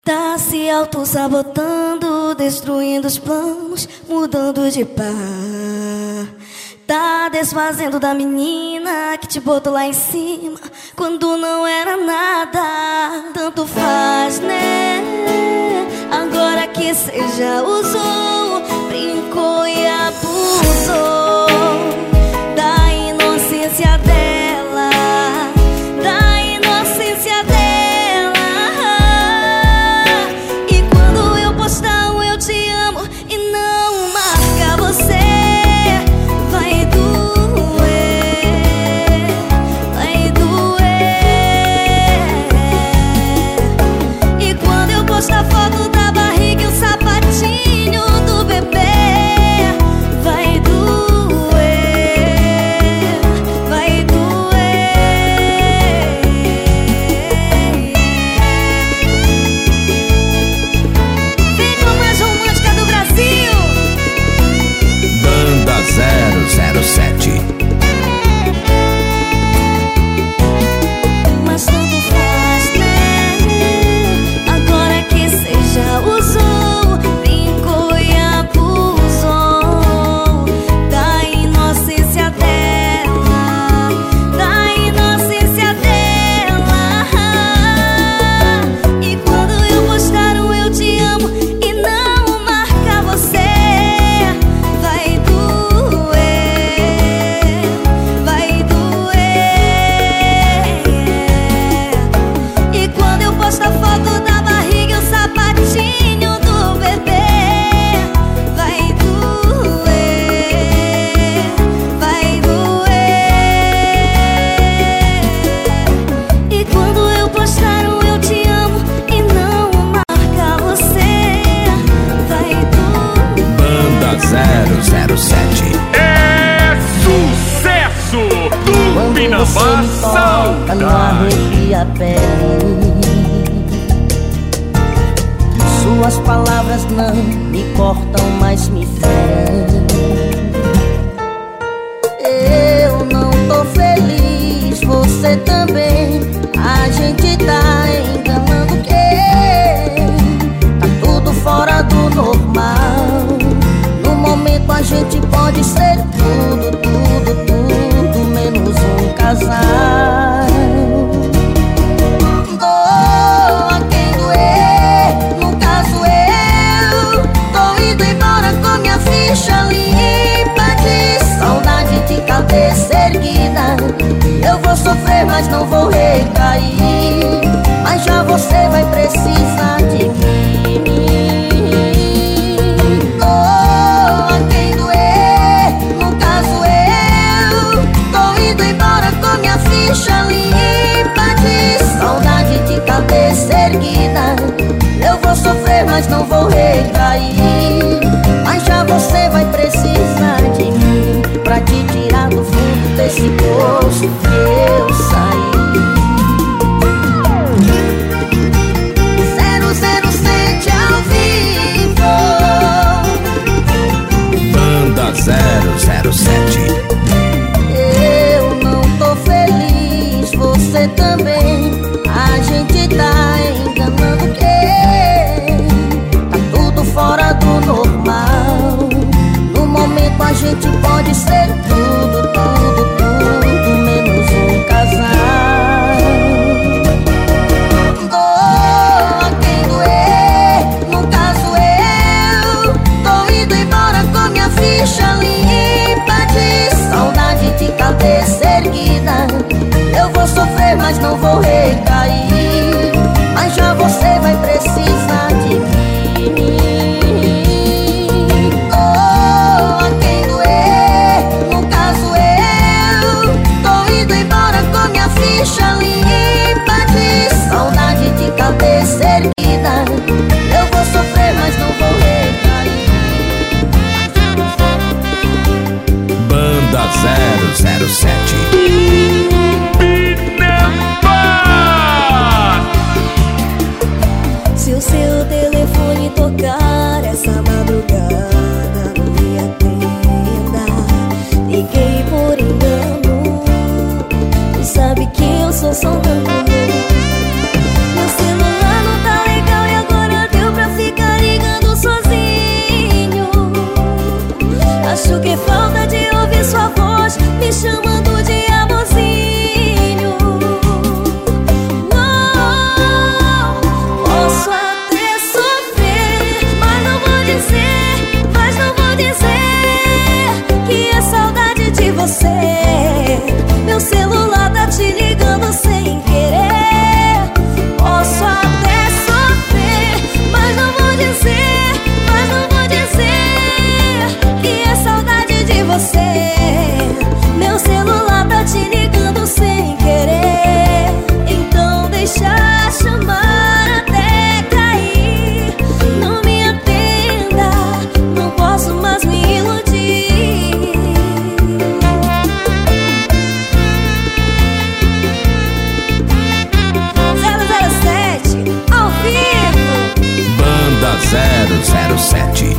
Tá se auto-sabotando, destruindo os planos, mudando de par. Tá desfazendo da menina que te botou lá em cima quando não era nada. Tanto faz, né? Agora que cê já usou, brincou e abusou da inocência dela, da inocência dela. E quando eu postar um eu te amo e não marcar você, vai doer, vai doer. E quando eu postar foto da barriga e o sapatinho do bebê, vai doer, vai doer. Vem com a mais romântica do Brasil, Banda 007. mas tanto faz, né? Agora que cê já usou, brincou e abusou da inocência dela, da inocência dela. E quando eu postar um eu te amo e não marcar você, vai doer, vai doer. E quando eu postar foto da barriga e o sapatinho do bebê, vai doer, vai doer. E quando eu postar um eu te amo e não marcar você, vai doer. Banda 007. É sucesso! Tupinambá Toca, não arrepia a pele. Suas palavras não me cortam, mas me ferem. Eu não tô feliz, você também. A gente tá enganando quem? Tá tudo fora do normal. No momento a gente pode ser tudo, tudo, tudo menos um casal. Doa quem doer, no caso eu tô indo embora com minha ficha limpa de saudade de cabeça erguida. Eu vou sofrer, mas não vou recair. Mas já você vai precisar de mim. Doa quem doer, no caso eu tô indo embora com minha ficha limpa de saudade de cabeça erguida. Eu vou sofrer, mas não vou recair. Mas já você vai precisar de mim pra te tirar do fundo desse poço que eu saí. 007 ao vivo. Banda 007. Eu não tô feliz, você também. A gente tá enganando quem? Tá tudo fora do normal. No momento a gente pode ser tudo, tudo, tudo menos um casal. Doa quem doer, no caso eu tô indo embora com minha ficha limpa de saudade de cabeça erguida. Eu vou sofrer, mas não vou recair. Mas já você vai precisar de mim. Doa quem doer, no caso 007.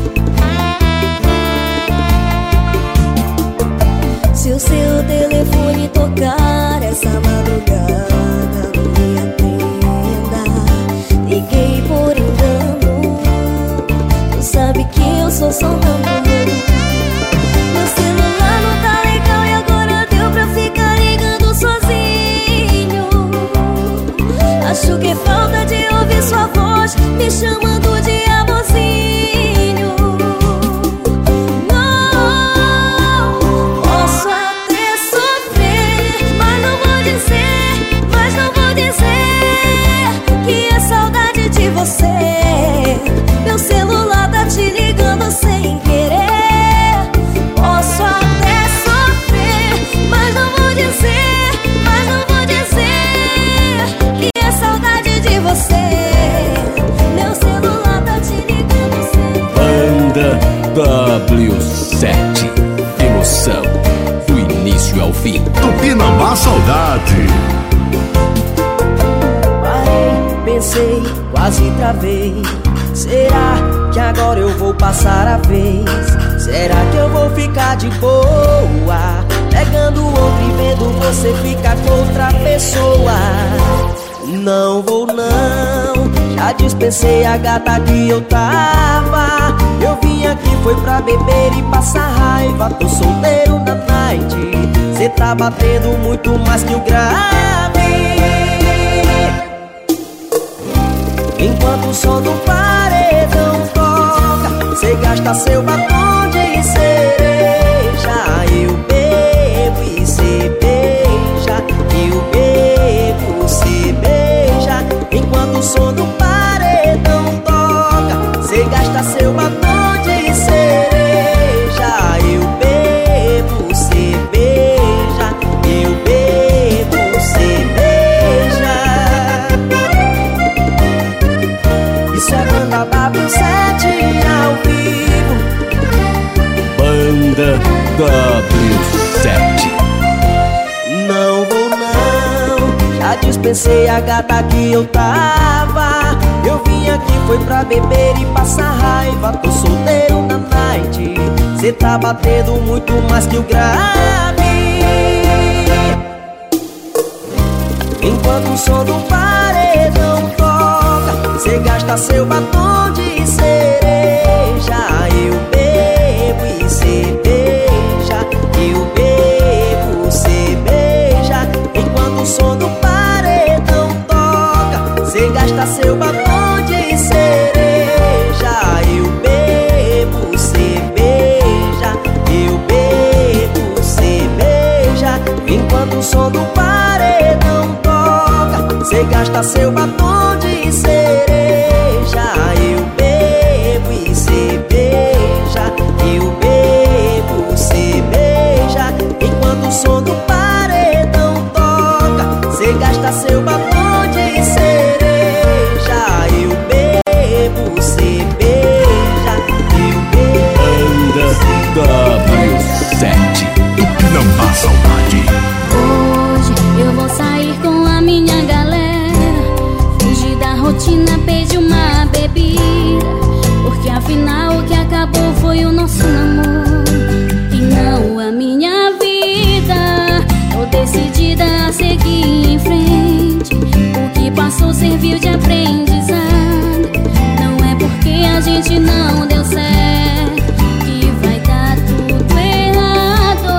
Se o seu telefone tocar essa madrugada, não me atenda. Liguei por engano, tu sabe que eu sou sonâmbulo. Meu celular não tá legal e agora deu pra ficar ligando sozinho. Acho que é falta de ouvir sua voz me chamando de amorzinho. Não, posso até sofrer, mas não vou dizer que é saudade de você. Meu celular tá te ligando sem querer. Posso até sofrer, mas não vou dizer que é saudade de você. Meu celular tá te ligando sem Banda W7. Emoção do início ao fim. Tupinambá Saudade. Parei, pensei, quase travei. Será que agora eu vou passar a vez? Será que eu vou ficar de boa, pegando outro e vendo você ficar com outra pessoa? Não vou não, já dispensei a gata que eu tava. Eu vim aqui foi pra beber e passar raiva. Tô solteiro na night, cê tá batendo muito mais que o grave. Enquanto o som do paredão toca, cê gasta seu batom de cereja. Eu bebo e cê beija, eu bebo, cê beija. Enquanto o som do paredão toca, cê gasta seu batom de cereja. Eu bebo, cê beija, eu bebo, cê beija. Isso é banda W7 ao vivo. Banda W7. Não vou não, já dispensei a gata que eu tava. Eu vim aqui foi pra beber e passar raiva. Tô solteiro na night, cê tá batendo muito mais que o grave. Enquanto o som do paredão toca, cê gasta seu batom de cereja. Eu bebo e cê beija, eu bebo, cê beija. Enquanto o som do paredão toca, cê gasta seu batom de cereja. Eu bebo, cê beija, eu bebo, cê beija. Enquanto o som do paredão toca, cê gasta seu batom de cereja. Eu bebo e cê beija, eu bebo, cê beija. Enquanto o som do paredão toca, cê gasta seu batom de cereja. Eu bebo, cê beija, eu bebo, Banda W7. Tupinambá Saudade. Hoje eu vou sair com a minha galera, fugir da rotina, pedir uma bebida, porque afinal o que acabou foi o nosso namoro e não a minha vida. Tô decidida a seguir em frente, o que passou serviu de aprendizado. Não é porque a gente não deu certo que vai dar tudo errado.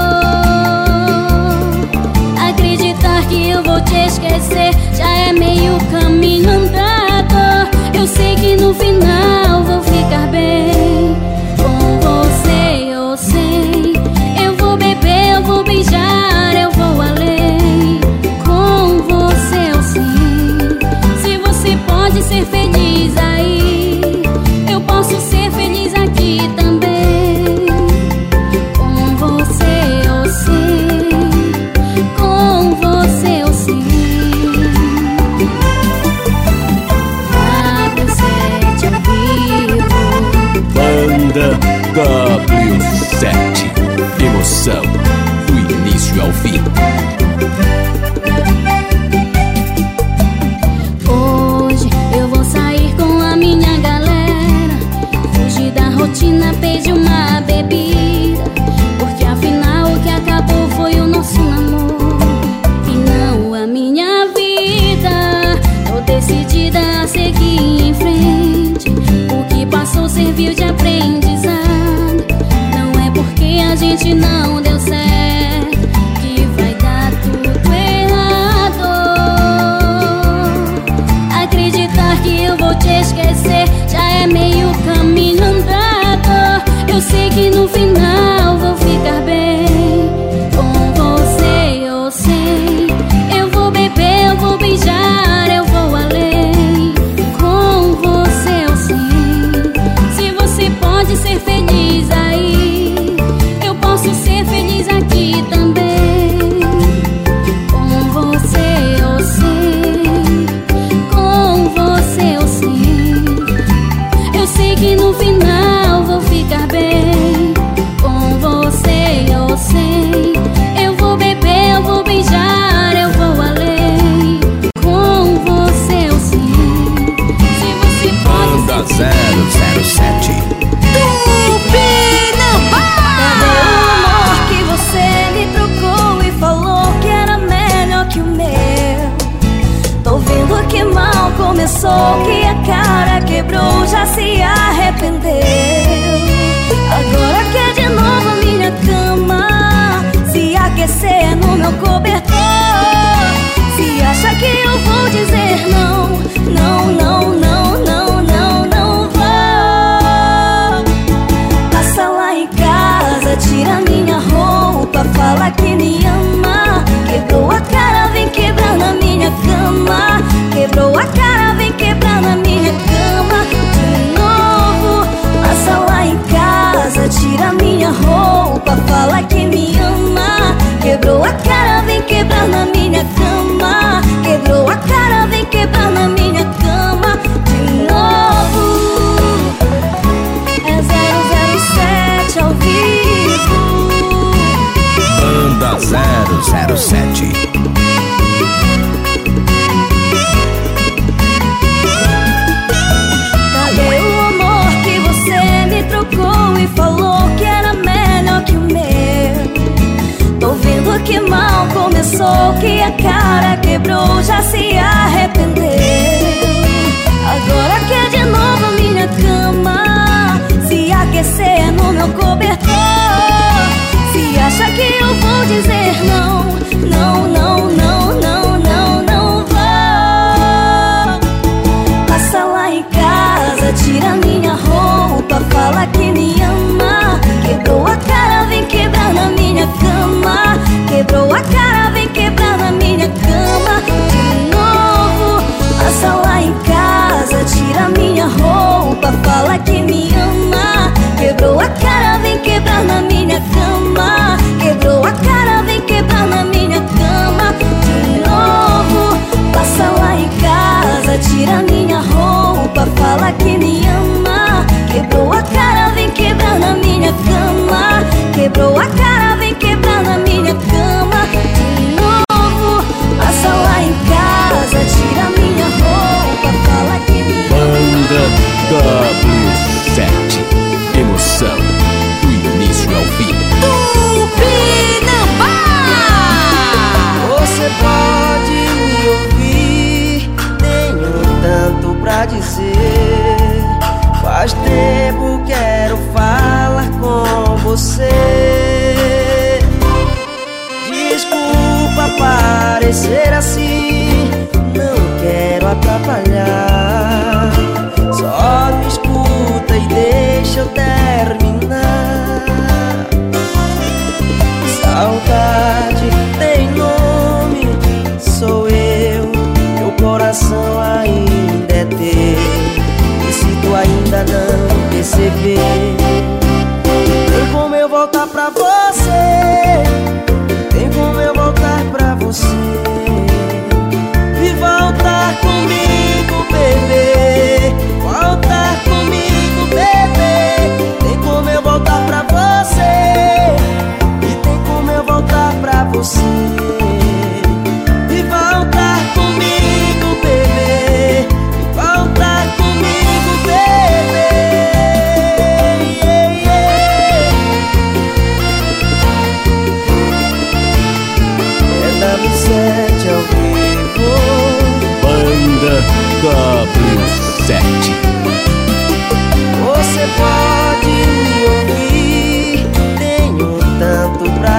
Acreditar que eu vou te esquecer já é meio caminho andado. Eu sei que no final vou ficar bem com você, eu sei. Eu vou beber, eu vou beijar, eu vou além. Com você eu sei. Se você pode ser feliz aí, eu posso ser feliz aqui também. Com você eu sei, com você eu sei. W7 ao vivo. Banda W7. Emoção do início ao fim. Hoje eu vou sair com a minha galera, rotina, pedi uma bebida, porque afinal o que acabou foi o nosso namoro e não a minha vida. Tô decidida a seguir em frente, o que passou serviu de aprendizado. Não é porque a gente não deu certo que vai dar tudo errado. Acreditar que eu vou te esquecer já é meio caminho andado. Eu sei que no final vou ficar bem com você, eu sei. Eu vou beber, eu vou beijar, eu vou além. Com você eu sei. Se você pode ser feliz aí, eu posso ser feliz aqui também. Com você eu sei, com você eu sei. Eu sei que no final vou ficar bem. Com você eu sei. Eu vou beber, eu vou beijar, eu vou além. Com você eu sei. Se você pode Banda ser feliz. 007. Cadê o amor que você me trocou e falou que era melhor que o meu? Tô vendo que mal começou, que a cara quebrou, já se arrependeu. Agora quer de novo a minha cama, se aquecer no meu cobertor. Se acha que eu vou dizer não, não, não, não, não, não, não vou. Passa lá em casa, tira minha roupa, fala que me ama. Quebrou a cara, vem quebrar na minha cama. Quebrou a cara, vem quebrar na minha cama de novo. Passa lá em casa, tira minha roupa, fala que me ama. Quebrou a cara, vem quebrar na minha cama. Quebrou a cara, vem quebrar na minha cama de novo. É 007 ao vivo. Banda 007. Cadê o amor que você me trocou e falou que era melhor que o meu? Tô vendo que mal começou, que a cara quebrou, já se arrependeu. Agora quer de novo a minha cama, se aquecer no meu cobertor. Se acha que eu vou dizer não, não, não, não, não, não, não vou. Passa lá em casa, tira minha roupa, fala que me ama. Quebrou a cara, vem quebrar na minha cama. Quebrou a cara, vem quebrar na minha cama de novo. Passa lá em casa, tira minha roupa, fala que me ama. Quebrou a cara, vem quebrar na minha cama. Quebrou a cara, vem quebrar na minha cama de novo. Passa lá em casa, tira minha roupa, fala que me ama. Quebrou a cara, vem quebrar na minha cama. Quebrou a cara, vem quebrar na minha cama de novo. Passa lá em casa, tira minha roupa, fala que me Banda W7. Emoção do início ao fim. Você pode me ouvir, tenho tanto pra dizer. Faz tempo quero falar com você. Desculpa parecer assim, não quero atrapalhar. Só me escuta e deixa eu terminar. Saudade tem nome, sou eu, meu coração ainda é teu. E se tu ainda não perceber, tem como eu voltar pra você. Tem como eu voltar pra você e voltar comigo, bebê. Voltar comigo, bebê. Tem como eu voltar pra você e tem como eu voltar pra você e voltar comigo, bebê. E voltar comigo, bebê.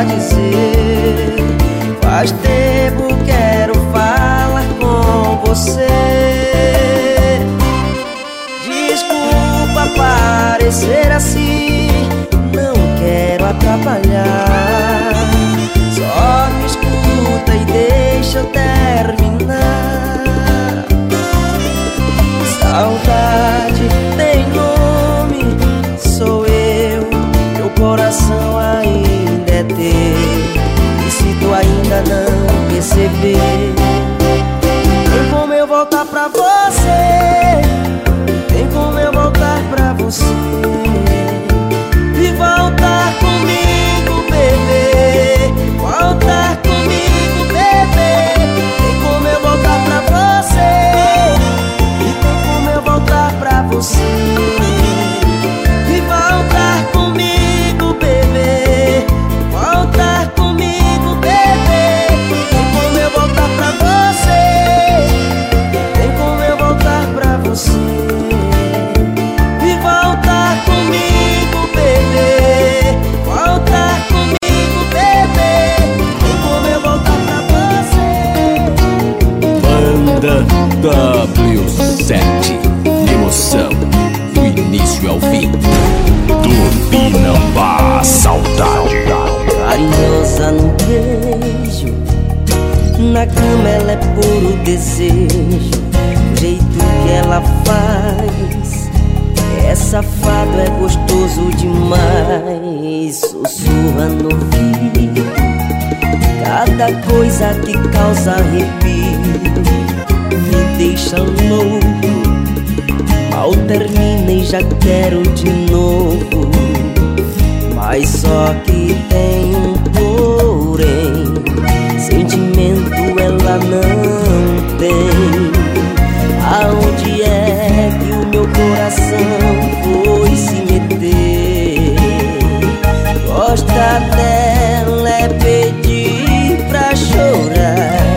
dizer. Faz tempo quero falar com você. Desculpa parecer assim, não quero atrapalhar. Só me escuta e deixa eu terminar. Saudade tem nome, sou eu, meu coração ainda é teu. E se tu ainda não perceber, tem como eu voltar pra você, tem como eu voltar pra você. E voltar comigo, bebê, voltar comigo, bebê. Tem como eu voltar pra você, e tem como eu voltar pra você. E voltar comigo, bebê, voltar comigo, bebê. Tem como eu voltar pra você, tem como eu voltar pra você. E voltar comigo, bebê, voltar comigo, bebê. Tem como eu voltar pra você. Banda W7. Emoção do início ao fim. Tupinambá Saudade. Carinhosa no beijo, na cama ela é puro desejo. O jeito que ela faz é safado, é gostoso demais. Sussurra no ouvido cada coisa que causa arrepio, me deixa louco. Mal termina e já quero de novo. Mas só que tem um porém, sentimento ela não tem. Aonde é que o meu coração foi se meter? Gosta dela é pedir pra chorar,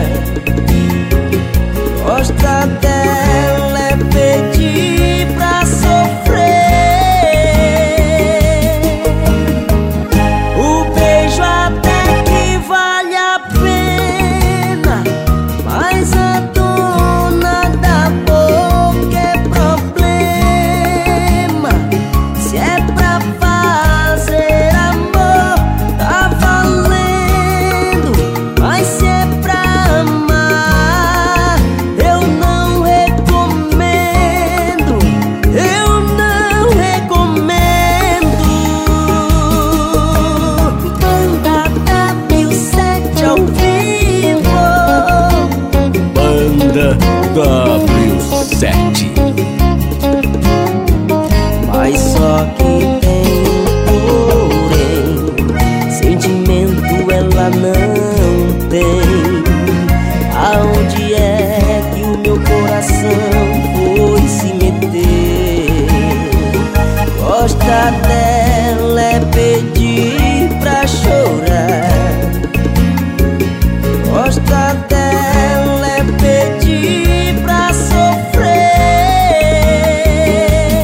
gosta dela é pedir pra sofrer. O beijo até que vale a pena, mas a dona da boca é problema. Se é pra fazer amor, tá valendo. Mas se é pra amar, eu não recomendo, eu não recomendo. Banda W7 ao vivo. Banda W7. Mas só que tem um porém, sentimento ela não tem. Aonde é que o meu coração foi se meter? Gosta dela é pedir pra chorar, gosta dela é pedir pra sofrer.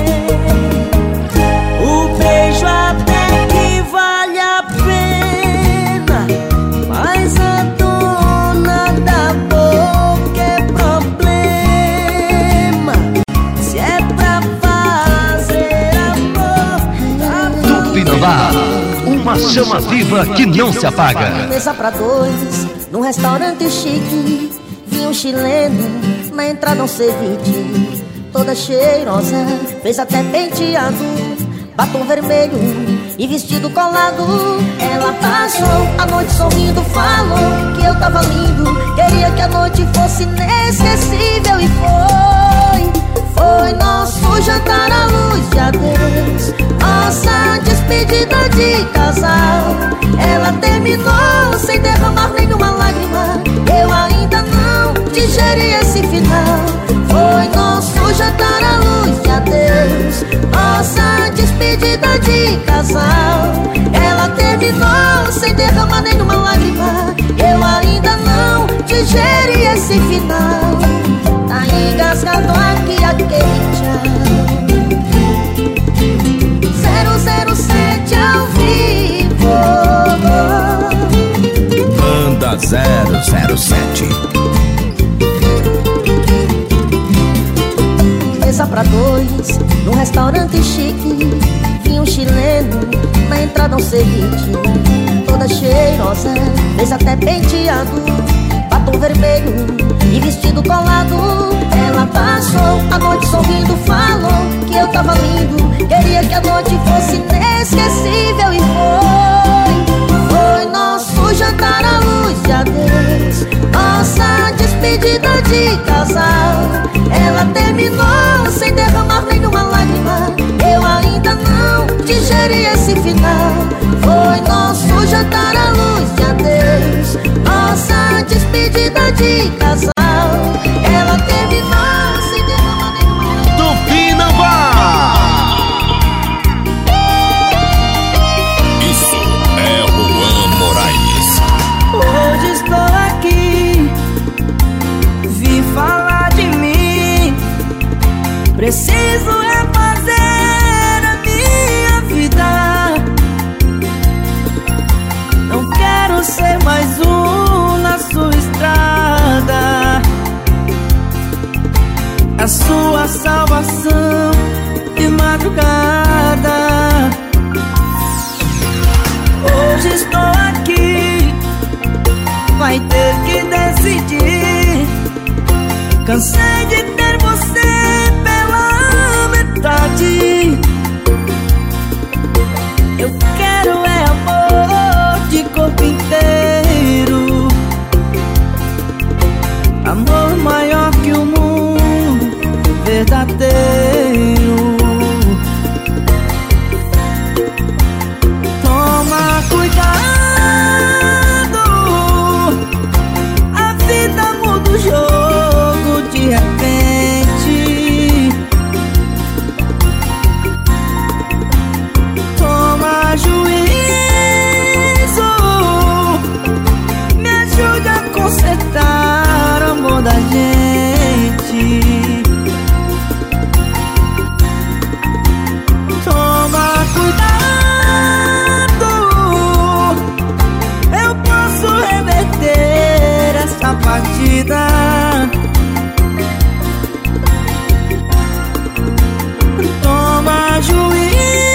O beijo até que vale a pena, mas a dona da boca é problema. Se é pra fazer amor, tá Tupinambá, uma chama viva que não se apaga. Mesa pra dois, num restaurante chique. Vinha um chileno, na entrada um ceviche. Toda cheirosa, fez até penteado, batom vermelho e vestido colado. Ela passou a noite sorrindo, falou que eu tava lindo, queria que a noite fosse inesquecível. E foi nosso jantar à luz de adeus, nossa despedida de casal. Ela terminou sem derramar nenhuma lágrima, eu ainda não digeri esse final. Foi nosso jantar à luz de adeus, nossa despedida de casal. Ela terminou sem derramar nenhuma lágrima, eu ainda não digeri esse final. Tá engasgado aqui aquele tchau. 007 ao vivo. num restaurante chique, vi um chileno na entrada um ceviche. Toda cheirosa, fez até penteado, batom vermelho e vestido colado. Ela passou a noite sorrindo, falou que eu tava lindo, queria que a noite fosse inesquecível. E foi nosso jantar à luz de adeus, nossa despedida de casal. Ela terminou sem derramar nenhuma lágrima, eu ainda não digeri esse final. Foi nosso jantar à luz de adeus, nossa despedida de casal. Ela terminou sem derramar nenhuma lágrima. Tupinambá! Isso é Juan Moraes. Hoje estou aqui, vi falar de mim. Preciso refazer a minha vida. Não quero ser mais um na sua estrada. A sua salvação de madrugada. Hoje estou aqui, vai ter que decidir. Cansei de ter você pela metade. Eu quero é amor de corpo inteiro, amor maior que o mundo, verdadeiro. Toma cuidado, a vida muda o jogo de repente. Toma juízo, me ajude a consertar o amor da gente. Toma cuidado, eu posso reverter essa partida. Toma juízo,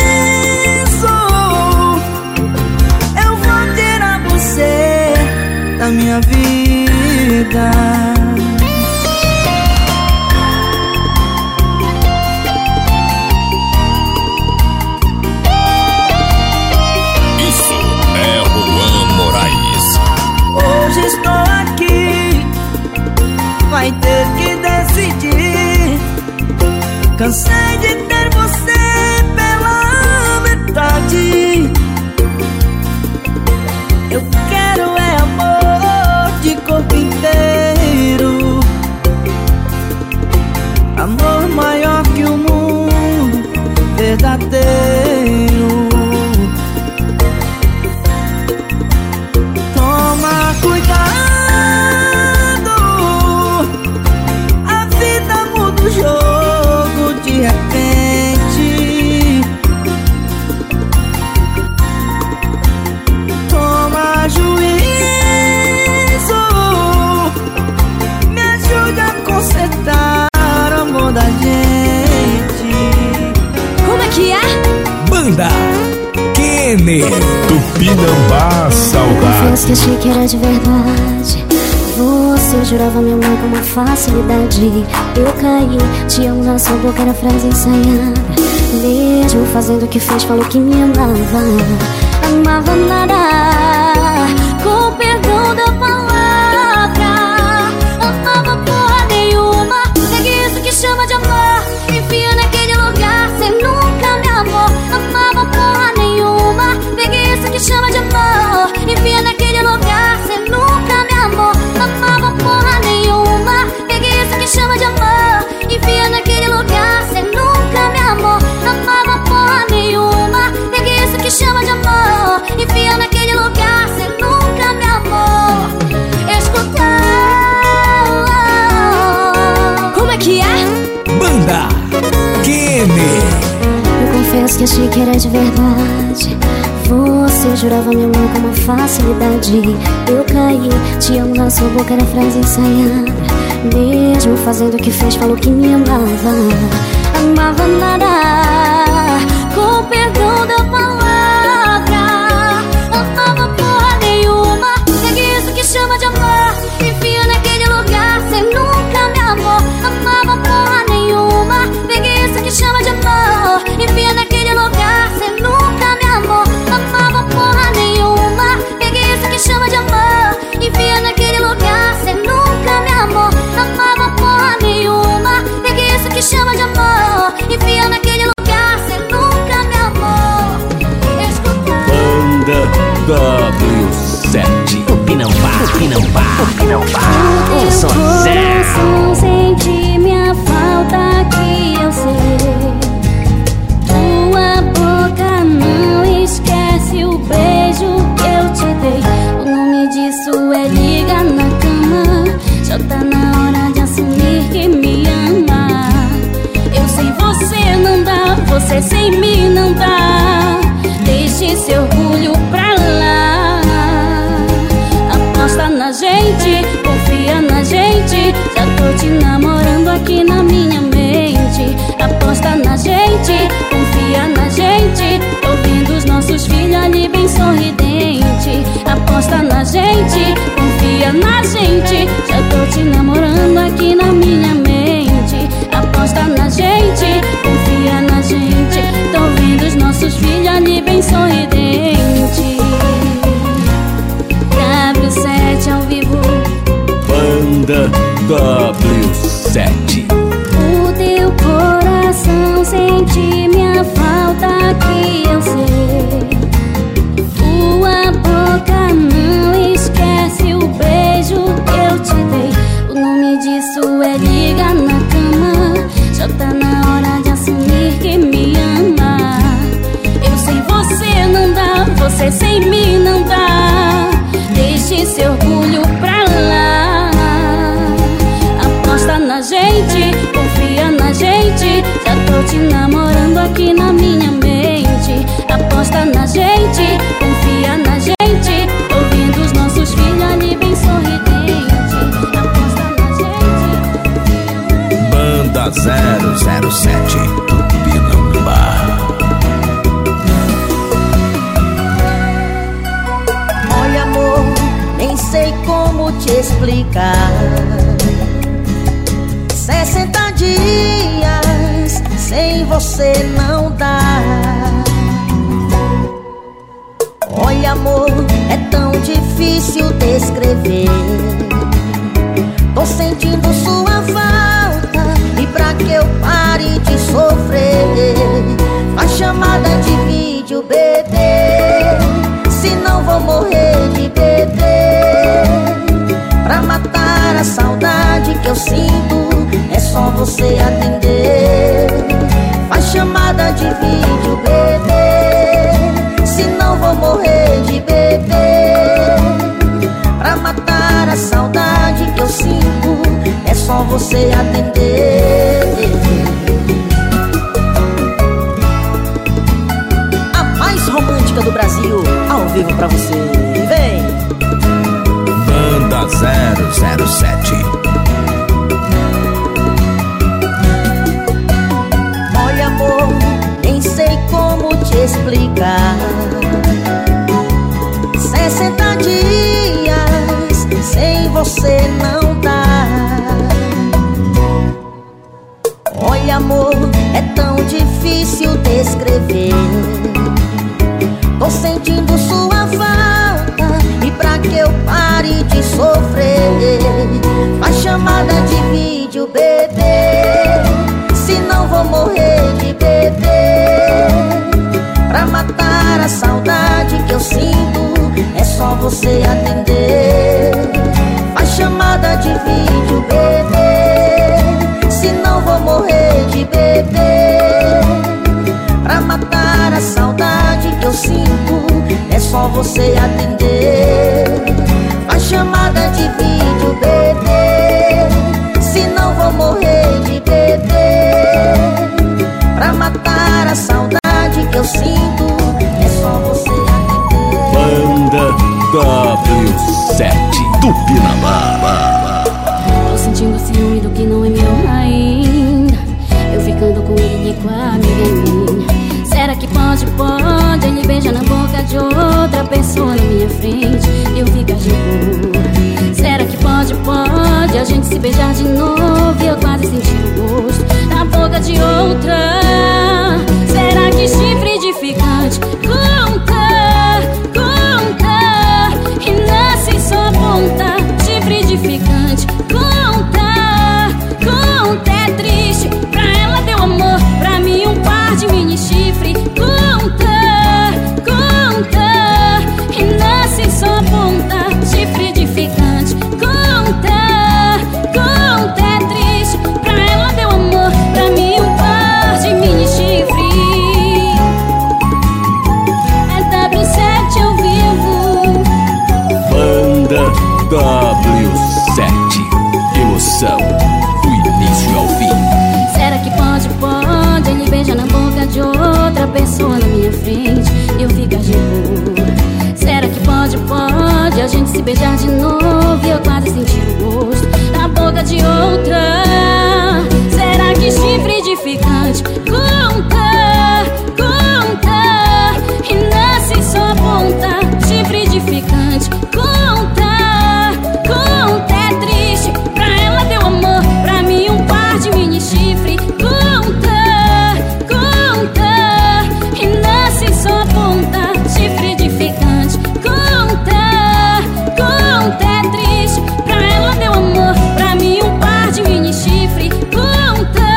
eu vou tirar você da minha vida. Isso é Juan Moraes. Hoje estou aqui, vai ter que decidir. Cansei de ter você pela metade. Eu quero é amor de corpo inteiro, amor maior que o mundo, verdadeiro. Toma cuidado, a vida muda o jogo de repente. Toma juízo, me ajude a consertar o amor da gente. Como é que é? Banda Kenny. Tupinambá, saudade. Confesso que achei que era de verdade. Você jurava me amar com uma facilidade. Eu caí, te amo na sua boca, era frase ensaiada. Mesmo fazendo o que fez, falou que me amava. Amava nada, com perdão da palavra. Amava porra nenhuma, pegue isso que chama de amor, enfia naquele lugar, cê nunca me amou. Amava porra nenhuma, pegue isso que chama de amor, enfia naquele lugar, cê nunca me amou. Amava porra nenhuma, pegue isso que chama de amor, enfia naquele lugar, cê nunca me amou. Amava porra nenhuma, pegue isso que chama de amor, enfia naquele lugar, cê nunca me amou. Escutar. Como é que é? Banda Kenny. Eu confesso que achei que era de verdade. Você jurava me amar com uma facilidade. Eu caí, te amo na sua boca, era frase ensaiada. Mesmo fazendo o que fez, falou que me amava. amava nada. Com perdão da palavra, amava porra nenhuma. Pegue isso que chama de amor, enfia naquele lugar, cê nunca me amou. Amava porra nenhuma. Pegue isso que chama de amor, enfia naquele lugar, cê nunca me amou. Amava porra nenhuma. Pegue isso que chama de amor, enfia naquele lugar, cê nunca me amou. Amava porra nenhuma. Pegue isso que chama de amor, enfia naquele lugar, cê nunca me amou. Escuta. Banda W7 Tupinambá, Tupinambá, Tupinambá. O teu coração sente minha falta, que eu sei. Tua boca não esquece o beijo que eu te dei. O nome disso é liga na cama. Já tá na hora de assumir que me ama. Eu sem você não dá, você sem mim não dá. Deixe seu orgulho pra lá. Aposta na gente, confia na gente. Já tô te namorando aqui na minha mente. Aposta na gente, confia na gente. Tô vendo os nossos filhos ali bem sorridente. Aposta na gente, confia na gente. Já tô te namorando aqui na minha mente. Aposta na gente, confia na gente. Tô vendo os nossos filhos ali bem sorridente. W7 ao vivo. Banda W7. O teu coração sente minha falta, que eu sei. Tua boca não esquece o beijo que eu te dei. O nome disso é liga na cama. Já tá na hora de assumir que me ama. Eu sem você não dá, você sem mim não dá. Deixe seu orgulho pra lá. Aposta na gente, confia na gente. Já tô te namorando aqui na minha mente. Aposta na gente, confia na gente. Ouvindo os nossos filhos ali bem sorridente. Aposta na gente. Banda 007 Tupinambá. Olha amor, nem sei como te explicar. 60 dias sem você não dá. Olha amor, é tão difícil descrever. Tô sentindo sua falta, e pra que eu pare de sofrer, faz chamada de vídeo, bebê. Senão vou morrer de beber. Pra matar a saudade que eu sinto, é só você atender. Faz chamada de vídeo, bebê. Senão vou morrer de beber. Pra matar a saudade que eu sinto, é só você atender. A mais romântica do Brasil, ao vivo pra você. Vem! Banda 007. Olha amor, nem sei como te explicar. 60 dias sem você não dá. Olha amor, é tão difícil descrever. Tô sentindo sua falta, e pra que eu pare de sofrer, faz chamada de vídeo, bebê. Senão vou morrer de beber. Pra matar a saudade que eu sinto, é só você atender. Faz chamada de vídeo, bebê. Senão vou morrer de beber. Pra matar a saudade que eu sinto, é só você atender. Faz chamada de vídeo, bebê. Senão vou morrer de beber. Pra matar a saudade que eu sinto, é só você atender. Banda W7 Tupinambá. Tô sentindo ciúme do que não é meu ainda. Eu ficando com ele pode, ele beija na boca de outra pessoa na minha frente e eu ficar de boa. Será que pode a gente se beijar de novo e eu quase sentir o gosto na boca de outra? Será que chifre edificante conta e nasce só ponta? Chifre edificante conta, é triste. Pra ela deu amor, pra mim um par de mini chifre. Conta, e nasce só ponta. Chifre edificante conta, é triste. Pra ela deu amor, pra mim um par de mini chifre. É W7 ao vivo. Banda W7. Emoção do início ao fim. Será que pode, ele beija na boca de outra pessoa na minha frente e eu ficar de boa? Será que pode a gente se beijar de novo e eu quase sentir o gosto na boca de outra? Será que chifre edificante conta e nasce só ponta? Chifre edificante conta, é triste. Pra ela deu amor, pra mim um par de mini chifre. Conta, e nasce só ponta. Chifre edificante conta, é triste. Pra ela deu amor, pra mim um par de mini chifre. Conta,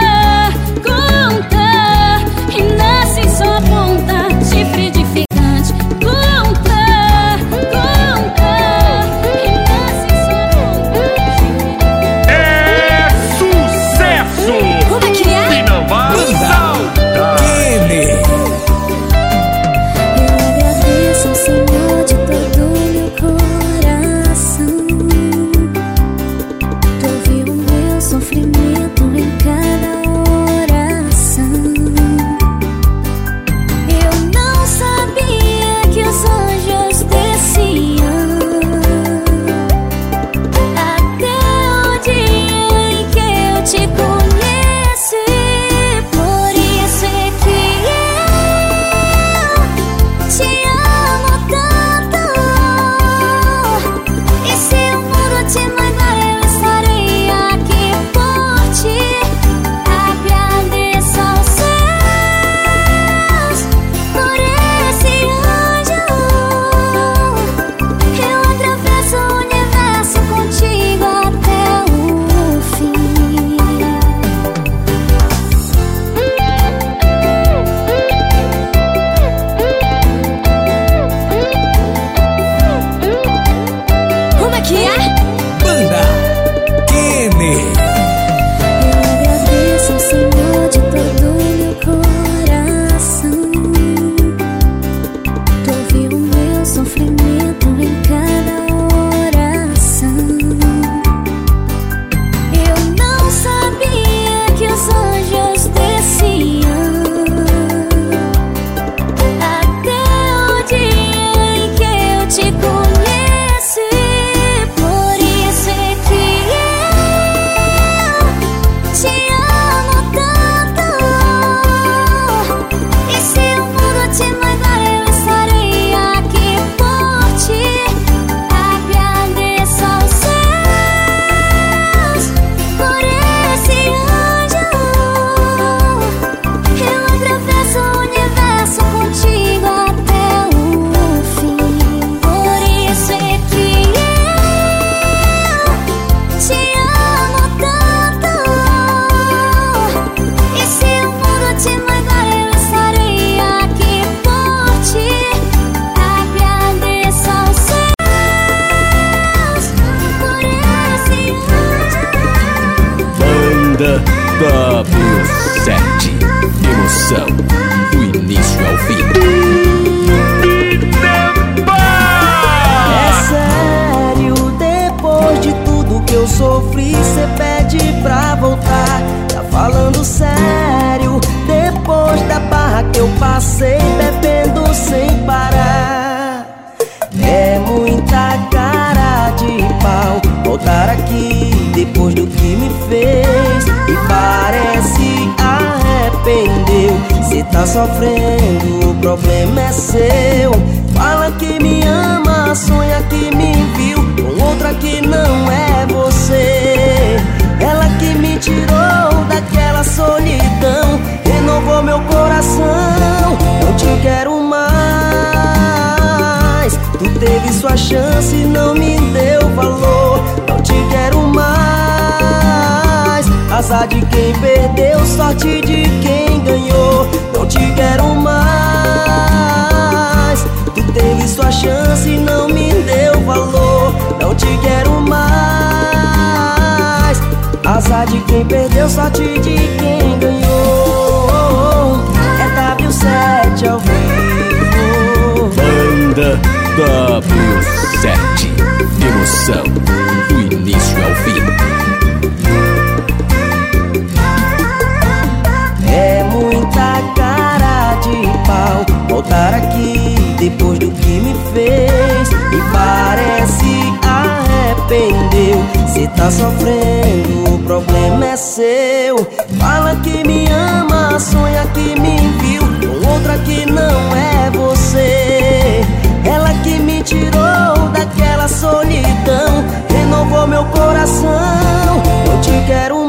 e nasce só ponta. Chifre edificante conta, e nasce só ponta. É sucesso! Como é que é? E não vai saudar. Eu agradeço ao Senhor de todo o meu coração. Tu ouviu o meu sofrimento em cada oração. Eu não sabia que os anjos desciam até o dia em que eu te conheci. Por isso é que eu te amo tanto. E se o mundo te mandar, eu estarei aqui por ti. Agradeço aos céus por esse anjo. Eu atravesso o universo contigo até o fim. Como é que é? Eu agradeço ao Senhor de todo o meu coração. Tu ouviu o meu sofrimento em cada oração. Eu não sabia que os anjos desciam até o dia em que eu te conheci. Por isso é que eu te amo tanto. E se o mundo te mandar, eu estarei aqui por ti. Agradeço aos céus por esse anjo. Eu atravesso o universo contigo até o fim. Por isso é que eu te amo tanto. E se o mundo te mandar, eu estarei aqui por ti. Agradeço aos céus por esse anjo. Banda W7. Emoção do início ao fim. É sério, depois de tudo que eu sofri, cê pede pra voltar. Tá falando sério, depois da barra que eu passei, bebendo sem parar. É muita cara de pau voltar aqui depois do que me fez. E parece arrependimento. arrependeu. Se tá sofrendo, o problema é seu. Fala que me ama, sonha que me viu com outra que não é você. Ela que me tirou daquela solidão, renovou meu coração. Não te quero mais. Tu teve sua chance e não me deu valor. Não te quero mais. Azar de quem perdeu, sorte de quem ganhou. Não te quero mais. Tu teve sua chance e não me deu valor. Não te quero mais. Azar de quem perdeu, sorte de quem ganhou. É W7 ao vivo. Banda W7. Emoção do início ao fim. É muita cara de pau voltar aqui depois do que me fez. E parece arrependeu. Se tá sofrendo, o problema é seu. Fala que me ama, sonha que me viu com outra que não é você. Ela que me tirou daquela solidão, renovou meu coração. Não te quero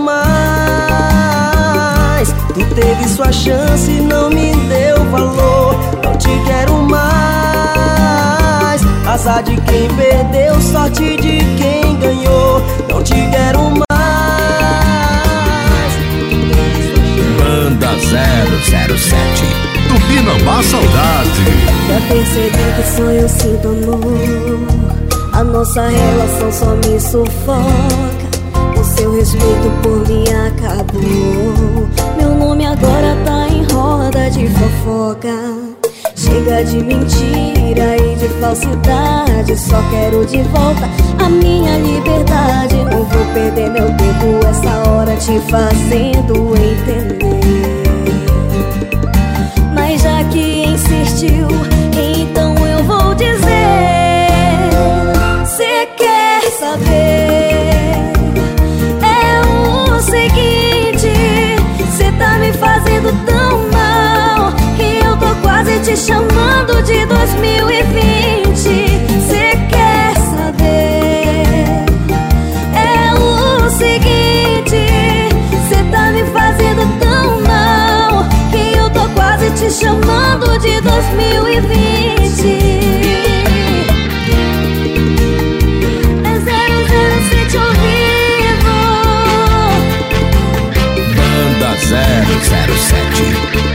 mais. Tu teve sua chance e não me deu valor. Não te quero mais. Azar de quem perdeu, sorte de quem ganhou. Não te quero mais. Banda 007. Tupinambá Saudade. Já percebi que só eu sinto amor. A nossa relação só me sufoca. O seu respeito por mim acabou. Meu nome agora tá em roda de fofoca. Chega de mentira e de falsidade. Só quero de volta a minha liberdade. Não vou perder meu tempo essa hora te fazendo entender. Mas já que insistiu, então eu vou dizer. Cê quer saber? É o seguinte, cê tá me fazendo tão mal que eu tô quase te chamando de 2020. Cê quer saber? É o seguinte, cê tá me fazendo tão mal que eu tô quase te chamando de 2020. É 007 ao vivo. Banda 007.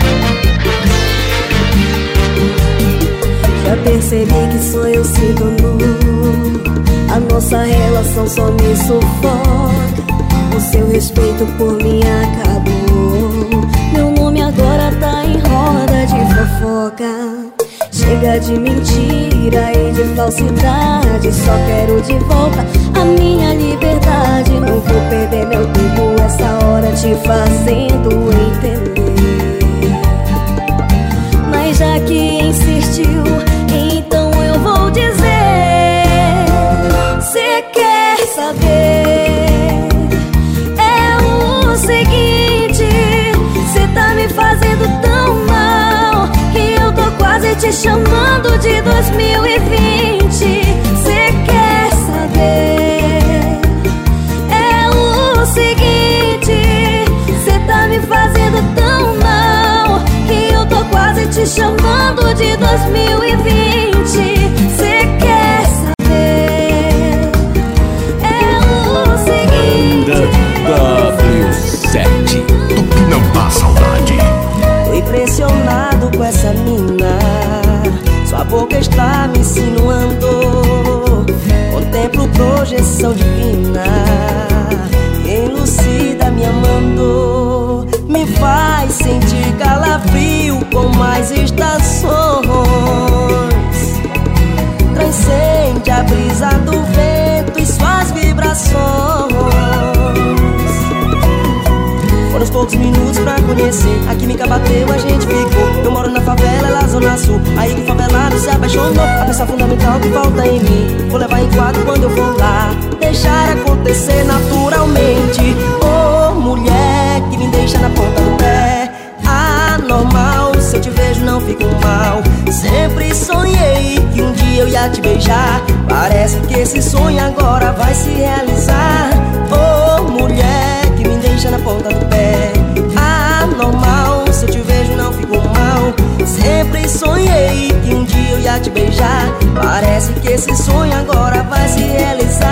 Já percebi que só eu sinto amor. A nossa relação só me sufoca. O seu respeito por mim acabou. Meu nome agora tá em roda de fofoca. Chega de mentira e de falsidade. Só quero de volta a minha liberdade. Não vou perder meu tempo essa hora te fazendo entender. Mas já que insistiu, então eu vou dizer. Cê quer saber? É o seguinte, cê tá me fazendo tão mal que eu tô quase te chamando de 2020. Cê quer saber? É o seguinte, cê tá me fazendo tão mal que eu tô quase te chamando de 2020. Cê quer saber? É o seguinte. W7. Tupinambá Saudade. Tô impressionado com essa mina. Sua boca está me insinuando. Contemplo projeção divina. Elucida me amando. Me faz sentir calafrio com mais estações. Transcende a brisa do vento e suas vibrações. Foram os poucos minutos pra conhecer. A química bateu, a gente ficou. Eu moro na favela, ela zona sul. Aí que favelado se apaixonou. A peça fundamental que falta em mim vou levar em quadro quando eu for lá. Deixar acontecer naturalmente. Oh, mulher que me deixa na ponta do pé. anormal. Se eu te vejo não fico mal. Sempre sonhei que um dia eu ia te beijar. Parece que esse sonho agora vai se realizar. Oh, mulher que me deixa na ponta do pé. Anormal, se eu te vejo não fico mal. Sempre sonhei que um dia eu ia te beijar. Parece que esse sonho agora vai se realizar.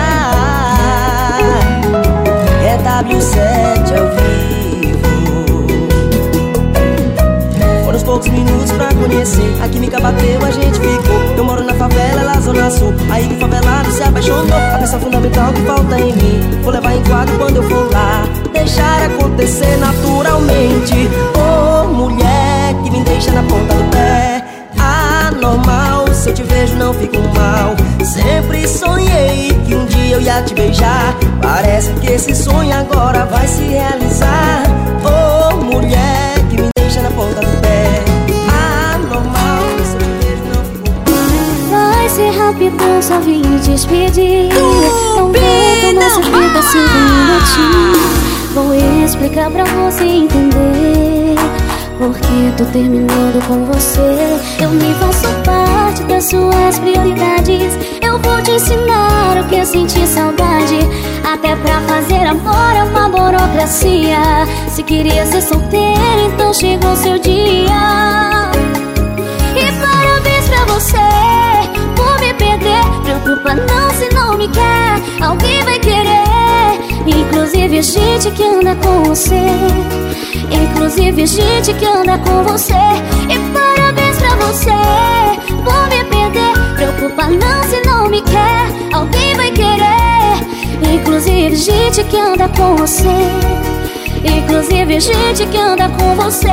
É W7 ao vivo. Foram os poucos minutos pra conhecer. A química bateu, a gente ficou. Eu moro na favela, ela zona sul. Aí que o favelado se apaixonou. A peça fundamental que falta em mim vou levar em quadro quando eu for lá. Deixar acontecer naturalmente. Oh, mulher que me deixa na ponta do pé. Anormal, se eu te vejo não fico mal. Sempre sonhei que um dia eu ia te beijar. Parece que esse sonho agora vai se realizar. Oh, mulher que me deixa na ponta do pé. Anormal, se eu te vejo não fico mal. Vai ser rapidão, só vim me despedir. Não aguento mais essa vida, 5 minutinhos. Vou explicar pra você entender porque tô terminando com você. Eu me faço parte das suas prioridades. Eu vou te ensinar o que é sentir saudade. Até pra fazer amor é uma burocracia. Se queria ser solteira, então chegou seu dia. E parabéns pra você por me perder. Preocupa não se não me quer. Alguém vai querer. Inclusive gente que anda com você. Inclusive gente que anda com você. E parabéns pra você por me perder. Preocupa não se não me quer. Alguém vai querer. Inclusive gente que anda com você. Inclusive gente que anda com você.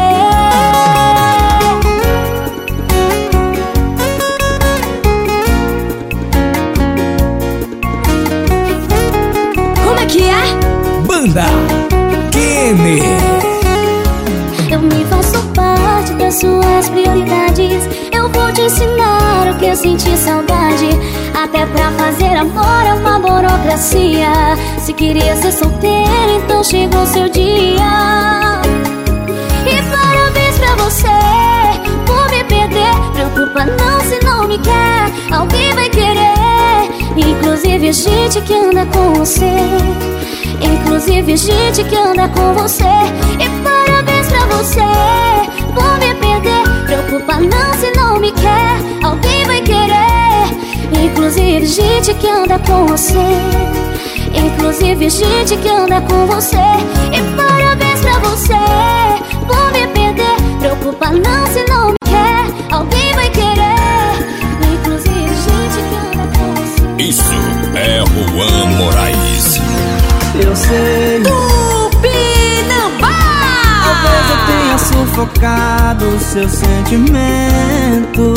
Como é que é? Banda Kenny. Eu me faço parte das suas prioridades. Eu vou te ensinar o que é sentir saudade. Até pra fazer amor é uma burocracia. Se queria ser solteira, então chegou seu dia. E parabéns pra você por me perder. Preocupa não se não me quer. Alguém vai querer. Inclusive gente que anda com você. Inclusive gente que anda com você. E parabéns pra você por me perder. Preocupa não se não me quer. Alguém vai querer. Inclusive gente que anda com você. Inclusive gente que anda com você. E parabéns pra você por me perder. Preocupa não se não me quer. Alguém vai querer. Inclusive gente que anda com você. Isso é Juan Moraes. Eu sei, Tupinambá! talvez eu tenha sufocado o seu sentimento.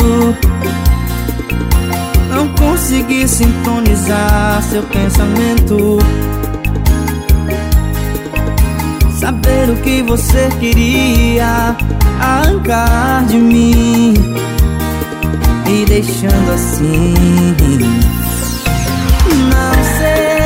Não consegui sintonizar seu pensamento. Saber o que você queria arrancar de mim, me deixando assim. Não sei.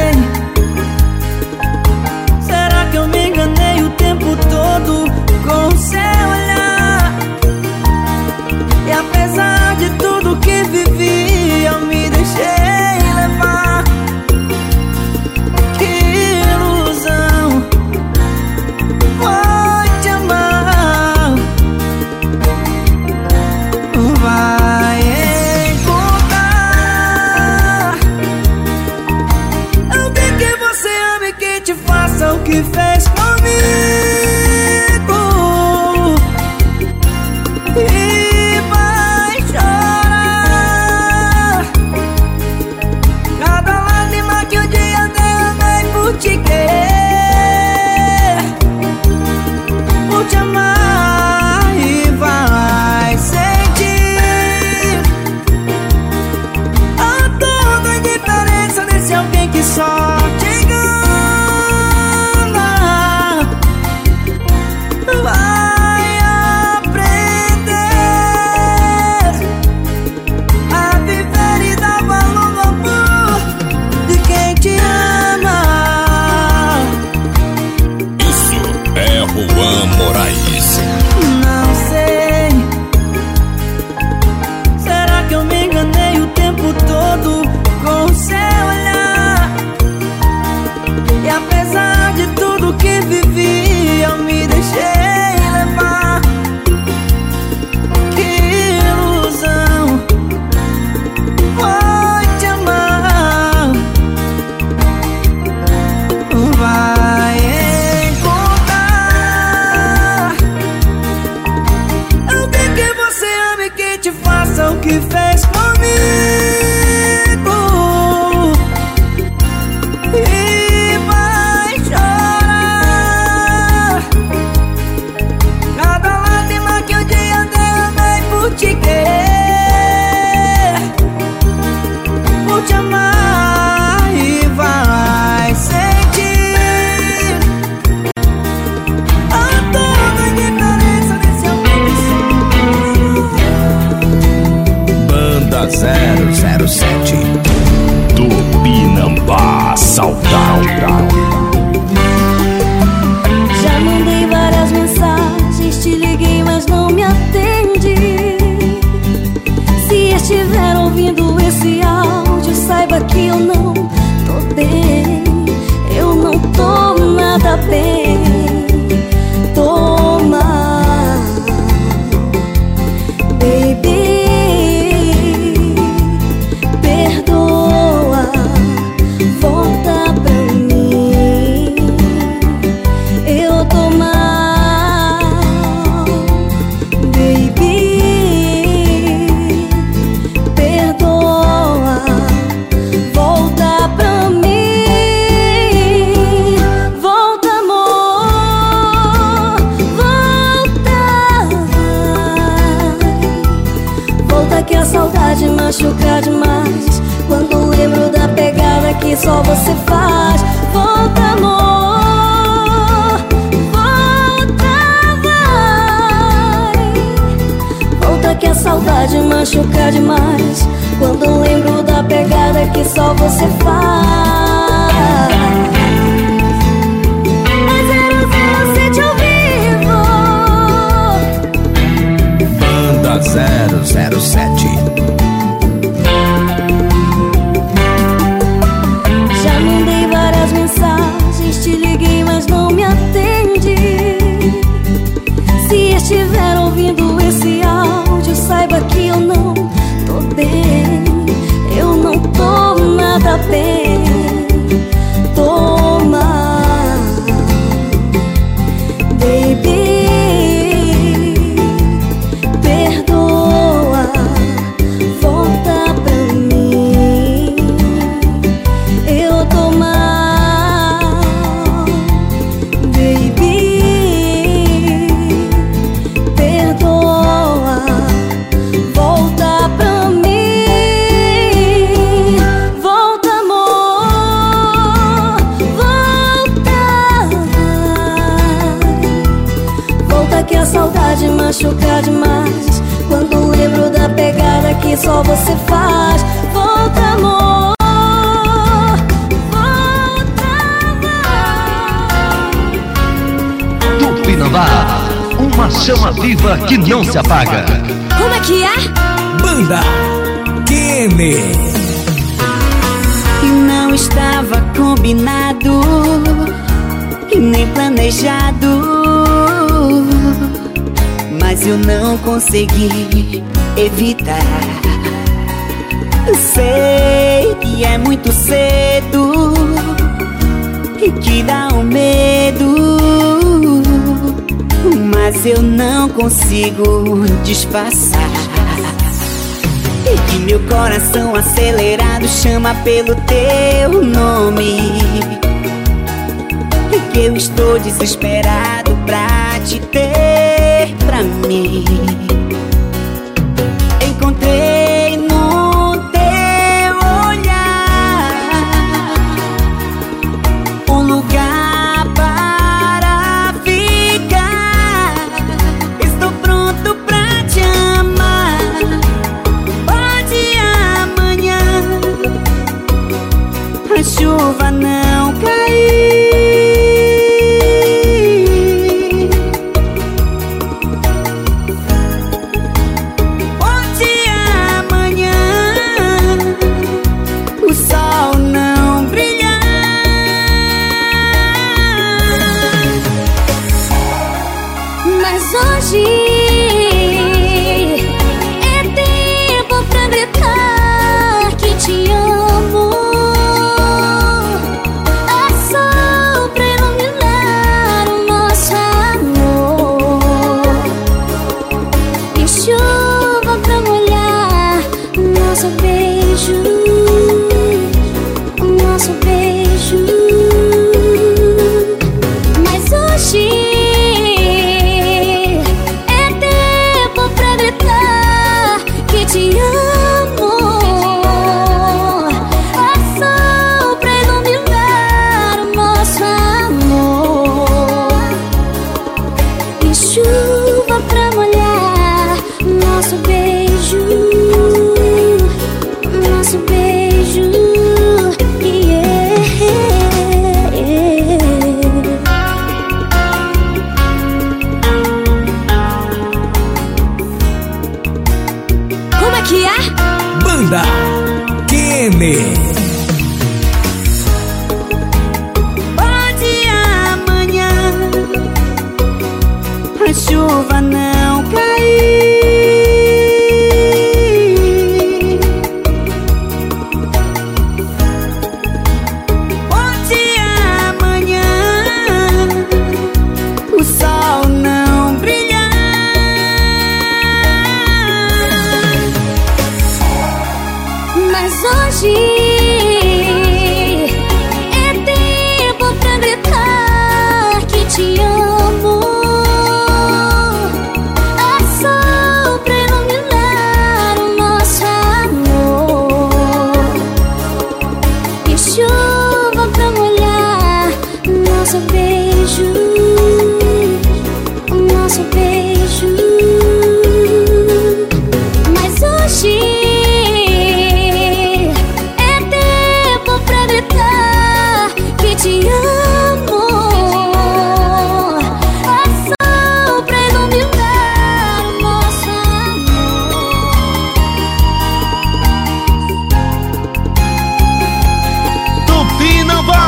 Será que eu me enganei o tempo todo com o seu olhar? E apesar de tudo que vivi, eu me deixei levar. Que ilusão foi te amar. Vai encontrar que te faça o que fez comigo. E vai chorar cada lágrima que um dia derramei por te querer, por te amar. E vai sentir a toda diferença desse amor. Banda 007 Tupinambá, Salvador. Já mandei várias mensagens, te liguei mas não me atende. Se estiver ouvindo esse áudio, saiba que eu não tô bem. Eu não tô nada bem. Tô mal, baby. Perdoa, volta pra mim. Eu tô mal, baby. Perdoa, volta pra mim. Volta, amor, volta. Volta que a saudade machuca demais quando lembro da pegada que só você faz. Volta, amor, volta, vai. Volta que a saudade machuca demais quando lembro da pegada que só você faz. É 007 ao vivo. Banda 007 Já mandei várias mensagens, te liguei mas não me atende. Se estiver ouvindo esse áudio, saiba que eu não tô bem. Eu não tô nada bem. Tô mal, baby. Perdoa, volta pra mim. Eu tô mal, baby. Perdoa, volta pra mim. Volta, amor, volta. Volta que a saudade machuca demais quando lembro da pegada que só você faz. Volta, amor, volta, vai. Tupinambá, uma chama viva que não se apaga. Como é que é? Banda Kenny. E não estava combinado e nem planejado, mas eu não consegui evitar. Eu sei que é muito cedo e que dá um medo, mas eu não consigo disfarçar. E que meu coração acelerado chama pelo teu nome, e que eu estou desesperado pra te ter pra mim. Encontrei no teu olhar um lugar para ficar. Estou pronto pra te amar. Pode amanhã a chuva não cair. nosso beijo, o nosso beijo. Mas hoje é tempo pra gritar que te amo. É sol pra iluminar o nosso amor e chuva pra molhar nosso beijo, nosso beijo. Como é que é? Banda Kenny. Pode amanhã a chuva não cair. Pode amanhã o sol não brilhar. Mas hoje é tempo pra gritar que te amo. É sol pra iluminar o nosso amor e chuva pra molhar nosso beijo, o nosso beijo. Mas hoje que te amo. É sol pra iluminar o nosso amor. Tupinambá.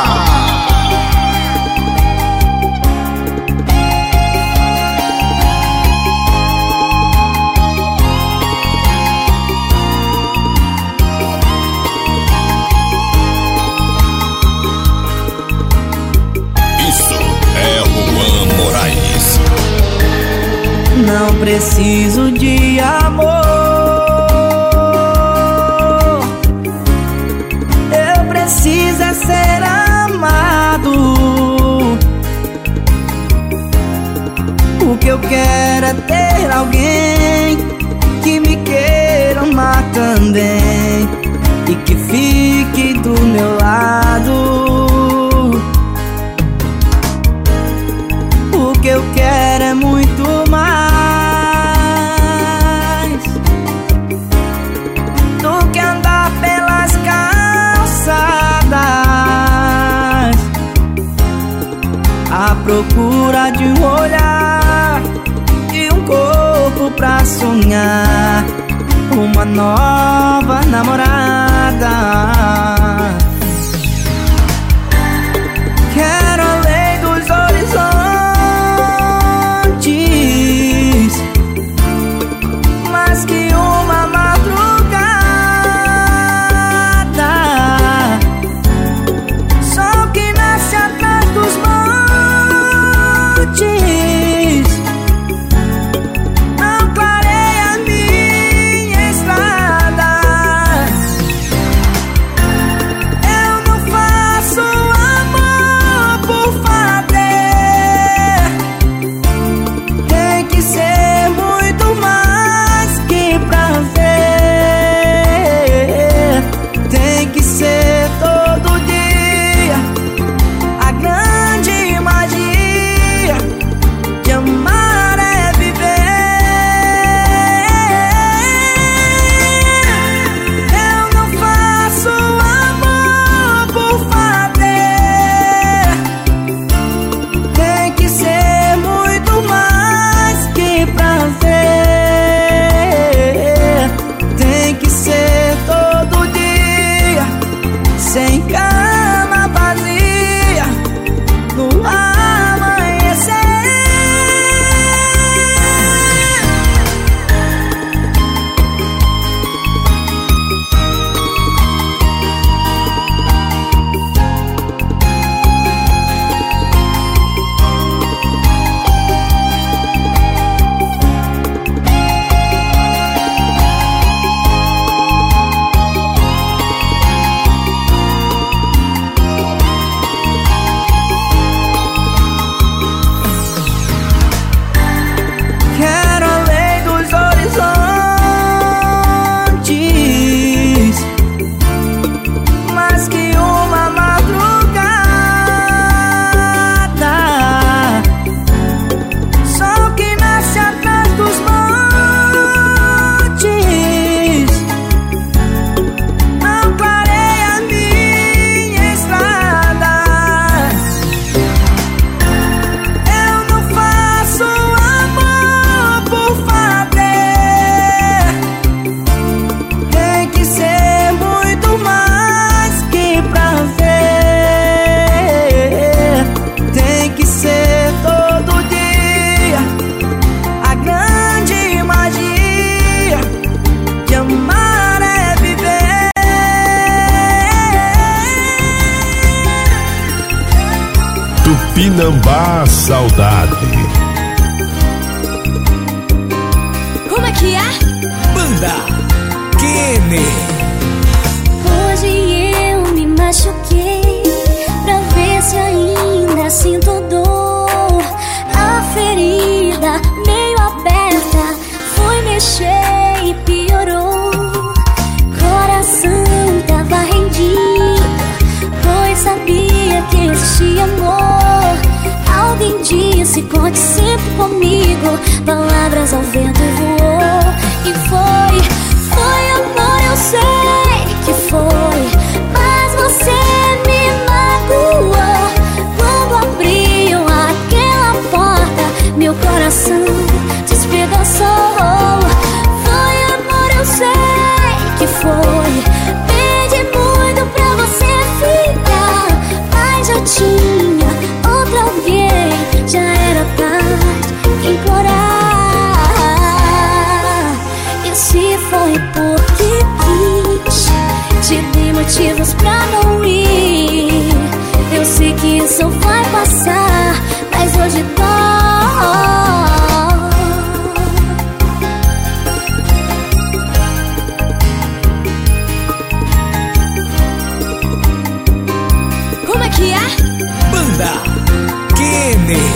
Não preciso de amor, eu preciso é ser amado. O que eu quero é ter alguém que me queira amar também e que fique do meu lado. O que eu quero é muito mais do que andar pelas calçadas à procura de um olhar e um corpo pra sonhar uma nova namorada. Quero além dos horizontes, mais que uma madrugada, sol que nasce atrás dos montes, não clareia a minha estrada. Eu não faço amor por fazer, tem que ser muito mais que prazer. Inambá Saudade. Como é que é? Banda Kenny. Hoje eu me machuquei pra ver se ainda sinto dor. A ferida meio aberta foi mexer e piorou. Coração tava rendido, pois sabia que existia amor. Alguém disse, conte sempre comigo. Palavras ao vento e voou. E foi amor, eu sei que foi. Mas você me magoou. Quando abriu aquela porta, meu coração despedaçou. Foi amor, eu sei que foi. Pedi muito pra você ficar, mas já tinha outra alguém. Já era tarde implorar. E se foi porque quis, te dei motivos pra não ir. Eu sei que isso vai passar, mas hoje dói. Como é que é? Banda Kenny.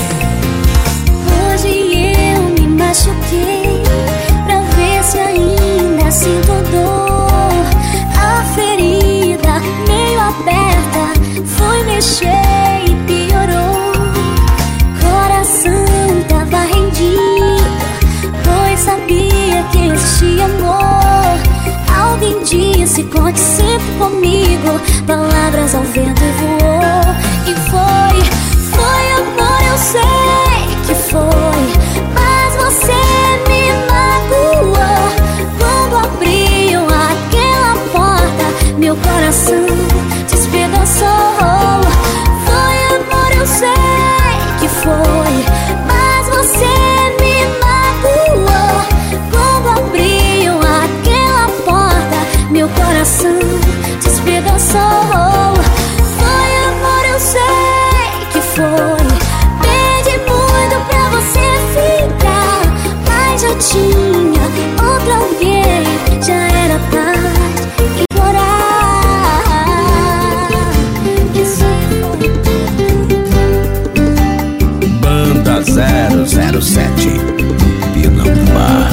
Hoje eu me machuquei pra ver se ainda sinto dor. A ferida meio aberta foi mexer e piorou. Coração tava rendido, pois sabia que existia amor. Alguém disse, conte sempre comigo. Palavras ao vento e voou. E foi amor, eu sei que foi. Mas você me magoou. Quando abriu aquela porta, meu coração despedaçou. Foi amor, eu sei que foi. Mas você me magoou. Quando abriu aquela porta, meu coração despedaçou. Foi amor, eu sei que foi. Pedi muito pra você ficar, mas já tinha outra alguém. Já era tarde implorar. E se Banda 007 Inambá.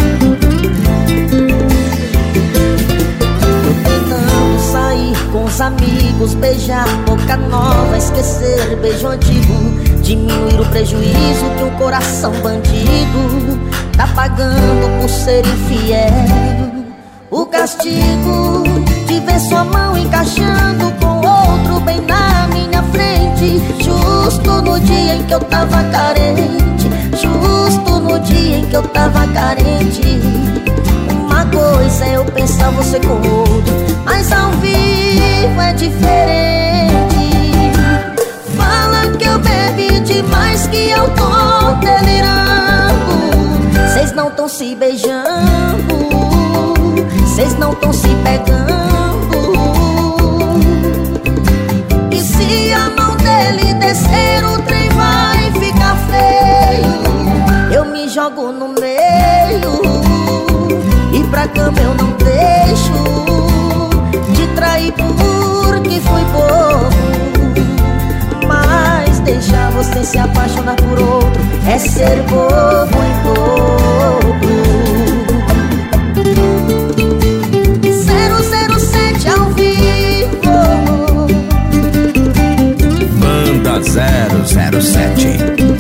Com os amigos, beijar boca nova, esquecer beijo antigo, diminuir o prejuízo que um coração bandido tá pagando por ser infiel. O castigo de ver sua mão encaixando com outro bem na minha frente, justo no dia em que eu tava carente, justo no dia em que eu tava carente. Uma coisa é eu pensar você com outro, mas ao vivo é diferente. Fala que eu bebi demais, que eu tô delirando. Cês não tão se beijando, cês não tão se pegando. E se a mão dele descer, o trem vai ficar feio. Eu me jogo no meio e pra cama eu não deixo. Te traí porque fui bobo, mas deixar você se apaixonar por outro é ser bobo em dobro. 007 ao vivo. Banda 007.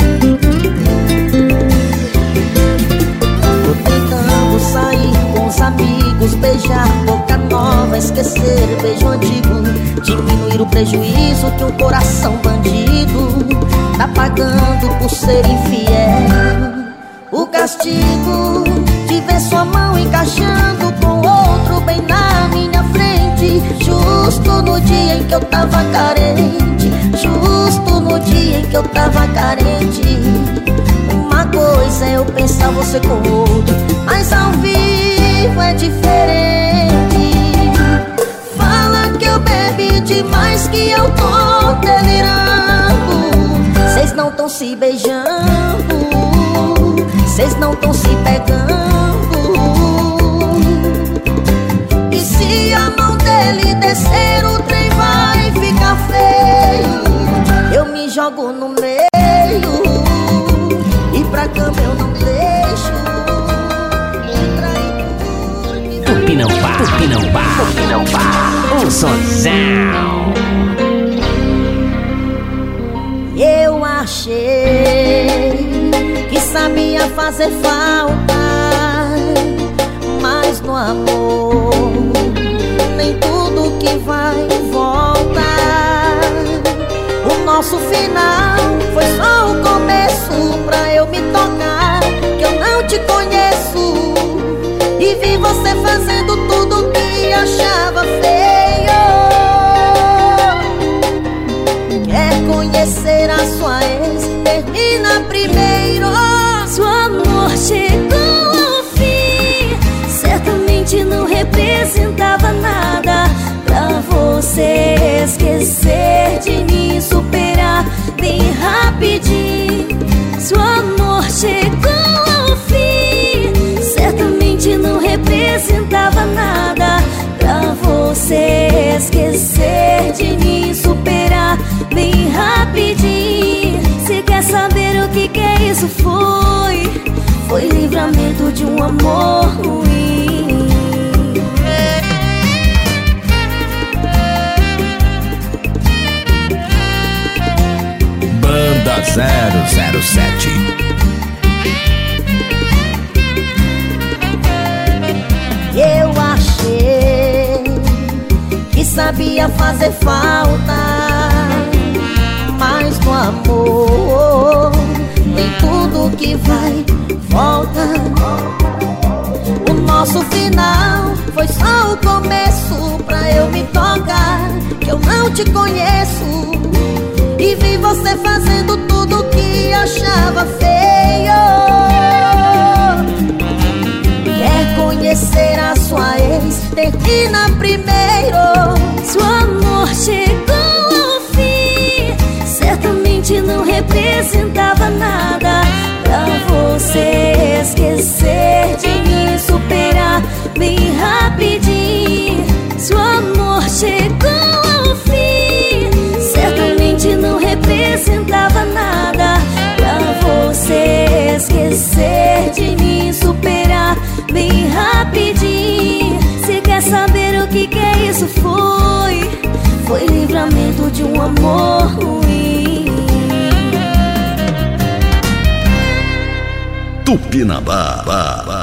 Sair com os amigos, beijar boca nova, esquecer beijo antigo, diminuir o prejuízo que um coração bandido tá pagando por ser infiel. O castigo de ver sua mão encaixando com outro bem na minha frente, justo no dia em que eu tava carente, justo no dia em que eu tava carente. Uma coisa é eu pensar você com outro, mas ao vivo é diferente. Fala que eu bebi demais, que eu tô delirando. não tão se beijando, cês não tão se pegando. E se a mão dele descer, o trem vai ficar feio. Eu me jogo no meio e pra cama eu não deixo. Tupinambá, Tupinambá, Tupinambá, um sonzão. Eu achei que sabia fazer falta, mas no amor nem tudo que vai volta. O nosso final foi só o começo pra eu me tocar que eu não te conheço e vi você fazendo tudo que achava feio. Quer conhecer a sua ex? Termina primeiro. Se o amor chegou ao fim, certamente não representava nada pra você esquecer de mim, superar bem rapidinho. Se o amor chegou ao fim, certamente não representava nada pra você esquecer de mim, superar bem rapidinho. Se quer saber o que é isso, foi livramento de um amor ruim. Banda 007. Eu achei que sabia fazer falta, mas no amor nem tudo que vai volta. O nosso final foi só o começo pra eu me tocar que eu não te conheço e vi você fazendo tudo que achava feio. Quer conhecer a sua ex? Termina primeiro. Se o amor chegou ao fim, certamente não representava nada pra você esquecer de mim, superar bem rapidinho. Se o amor chegou ao fim, certamente não representava nada pra você esquecer de mim, superar bem rapidinho. Se quer saber o que é isso, foi livramento de um amor ruim. Tupinambá.